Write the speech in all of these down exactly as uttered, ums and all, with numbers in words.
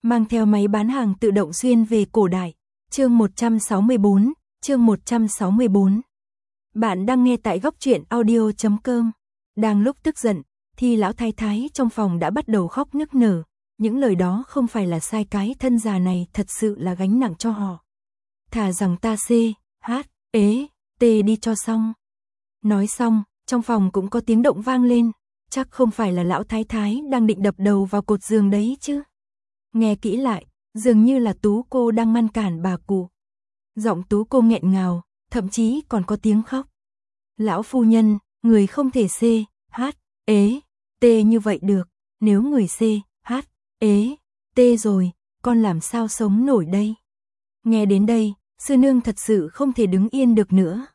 mang theo máy bán hàng tự động xuyên về cổ đại. Chương một trăm sáu mươi bốn, chương một trăm sáu mươi bốn. Bạn đang nghe tại góc truyện audio chấm com. Đang lúc tức giận, thì lão thái thái trong phòng đã bắt đầu khóc nức nở. Những lời đó không phải là sai, cái thân già này thật sự là gánh nặng cho họ. Thà rằng ta xê, hát, ế, tê đi cho xong. Nói xong, trong phòng cũng có tiếng động vang lên. Chắc không phải là lão thái thái đang định đập đầu vào cột giường đấy chứ. Nghe kỹ lại, dường như là Tú cô đang ngăn cản bà cụ. Giọng Tú cô nghẹn ngào, thậm chí còn có tiếng khóc. Lão phu nhân, người không thể xê, hát, ế, tê như vậy được. Nếu người xê, hát, ế, tê rồi, con làm sao sống nổi đây? Nghe đến đây, sư nương thật sự không thể đứng yên được nữa.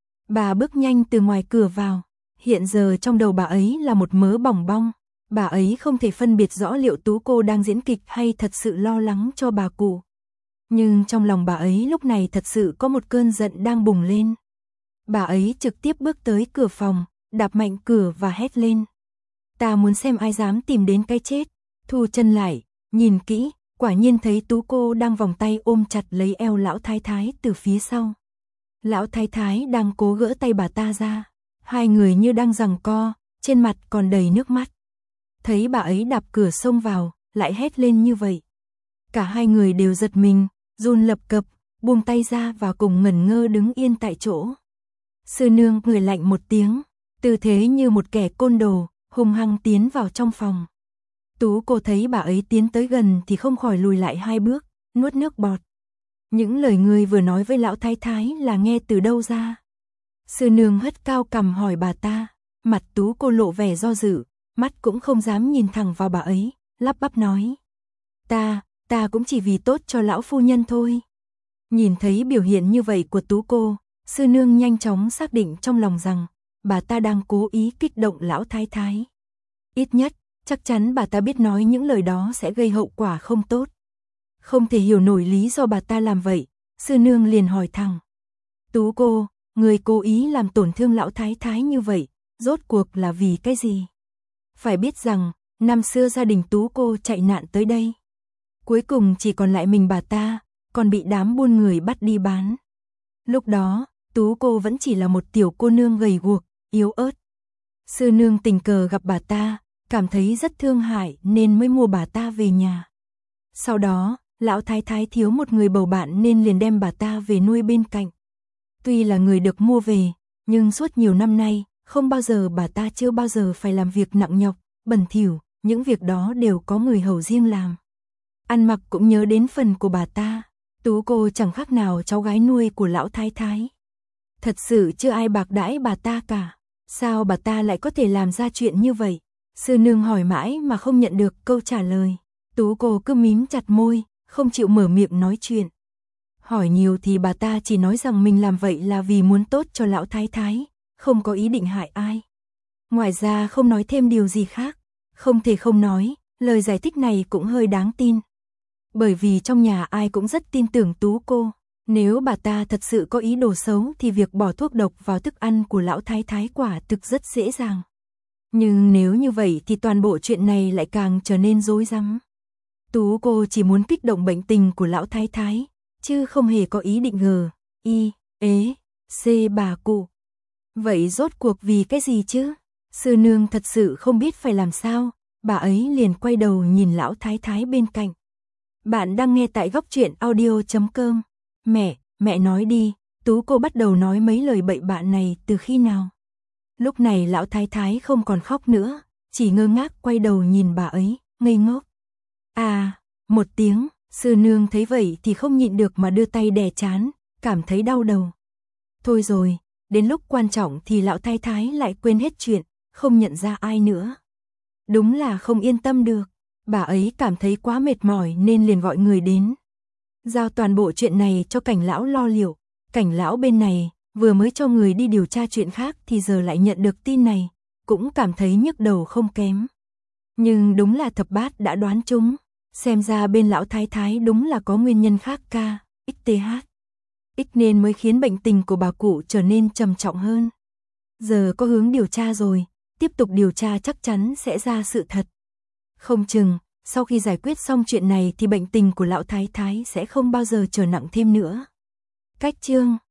Bà bước nhanh từ ngoài cửa vào. Hiện giờ trong đầu bà ấy là một mớ bòng bong. Bà ấy không thể phân biệt rõ liệu Tú cô đang diễn kịch hay thật sự lo lắng cho bà cụ. Nhưng trong lòng bà ấy lúc này thật sự có một cơn giận đang bùng lên. Bà ấy trực tiếp bước tới cửa phòng, đạp mạnh cửa và hét lên. Ta muốn xem ai dám tìm đến cái chết. Thu chân lại, nhìn kỹ, quả nhiên thấy Tú cô đang vòng tay ôm chặt lấy eo lão thái thái từ phía sau. Lão thái thái đang cố gỡ tay bà ta ra. Hai người như đang giằng co, trên mặt còn đầy nước mắt. Thấy bà ấy đạp cửa xông vào, lại hét lên như vậy. Cả hai người đều giật mình, run lập cập, buông tay ra và cùng ngẩn ngơ đứng yên tại chỗ. Sư nương cười lạnh một tiếng, tư thế như một kẻ côn đồ, hung hăng tiến vào trong phòng. Tú cô thấy bà ấy tiến tới gần thì không khỏi lùi lại hai bước, nuốt nước bọt. Những lời người vừa nói với lão thái thái là nghe từ đâu ra? Sư nương hất cao cằm hỏi bà ta, mặt Tú cô lộ vẻ do dự, mắt cũng không dám nhìn thẳng vào bà ấy, lắp bắp nói. Ta, ta cũng chỉ vì tốt cho lão phu nhân thôi. Nhìn thấy biểu hiện như vậy của Tú cô, sư nương nhanh chóng xác định trong lòng rằng, bà ta đang cố ý kích động lão thái thái. Ít nhất, chắc chắn bà ta biết nói những lời đó sẽ gây hậu quả không tốt. Không thể hiểu nổi lý do bà ta làm vậy, sư nương liền hỏi thẳng. Tú cô, người cố ý làm tổn thương lão thái thái như vậy, rốt cuộc là vì cái gì? Phải biết rằng, năm xưa gia đình Tú cô chạy nạn tới đây. Cuối cùng chỉ còn lại mình bà ta, còn bị đám buôn người bắt đi bán. Lúc đó, Tú cô vẫn chỉ là một tiểu cô nương gầy guộc, yếu ớt. Sư nương tình cờ gặp bà ta, cảm thấy rất thương hại nên mới mua bà ta về nhà. Sau đó, lão thái thái thiếu một người bầu bạn nên liền đem bà ta về nuôi bên cạnh. Tuy là người được mua về, nhưng suốt nhiều năm nay, không bao giờ bà ta chưa bao giờ phải làm việc nặng nhọc, bẩn thỉu, những việc đó đều có người hầu riêng làm. Ăn mặc cũng nhớ đến phần của bà ta, Tú cô chẳng khác nào cháu gái nuôi của lão thái thái. Thật sự chưa ai bạc đãi bà ta cả, sao bà ta lại có thể làm ra chuyện như vậy? Sư nương hỏi mãi mà không nhận được câu trả lời. Tú cô cứ mím chặt môi, không chịu mở miệng nói chuyện. Hỏi nhiều thì bà ta chỉ nói rằng mình làm vậy là vì muốn tốt cho lão thái thái, không có ý định hại ai. Ngoài ra không nói thêm điều gì khác. Không thể không nói, lời giải thích này cũng hơi đáng tin. Bởi vì trong nhà ai cũng rất tin tưởng Tú cô. Nếu bà ta thật sự có ý đồ xấu thì việc bỏ thuốc độc vào thức ăn của lão thái thái quả thực rất dễ dàng. Nhưng nếu như vậy thì toàn bộ chuyện này lại càng trở nên rối rắm. Tú cô chỉ muốn kích động bệnh tình của lão thái thái, chứ không hề có ý định ngờ, y, ế, xê bà cụ. Vậy rốt cuộc vì cái gì chứ? Sư nương thật sự không biết phải làm sao, bà ấy liền quay đầu nhìn lão thái thái bên cạnh. Bạn đang nghe tại góc truyện audio chấm com. Mẹ, mẹ nói đi, Tú cô bắt đầu nói mấy lời bậy bạ này từ khi nào? Lúc này lão thái thái không còn khóc nữa, chỉ ngơ ngác quay đầu nhìn bà ấy, ngây ngốc. À, một tiếng, sư nương thấy vậy thì không nhịn được mà đưa tay đè trán, cảm thấy đau đầu. Thôi rồi, đến lúc quan trọng thì lão thái thái lại quên hết chuyện, không nhận ra ai nữa. Đúng là không yên tâm được, bà ấy cảm thấy quá mệt mỏi nên liền gọi người đến. Giao toàn bộ chuyện này cho cảnh lão lo liệu. Cảnh lão bên này, vừa mới cho người đi điều tra chuyện khác thì giờ lại nhận được tin này, cũng cảm thấy nhức đầu không kém. Nhưng đúng là thập bát đã đoán trúng, xem ra bên lão thái thái đúng là có nguyên nhân khác ca, xth. X nên mới khiến bệnh tình của bà cụ trở nên trầm trọng hơn. Giờ có hướng điều tra rồi, tiếp tục điều tra chắc chắn sẽ ra sự thật. Không chừng, Sau khi giải quyết xong chuyện này thì bệnh tình của lão thái thái sẽ không bao giờ trở nặng thêm nữa. Cách chương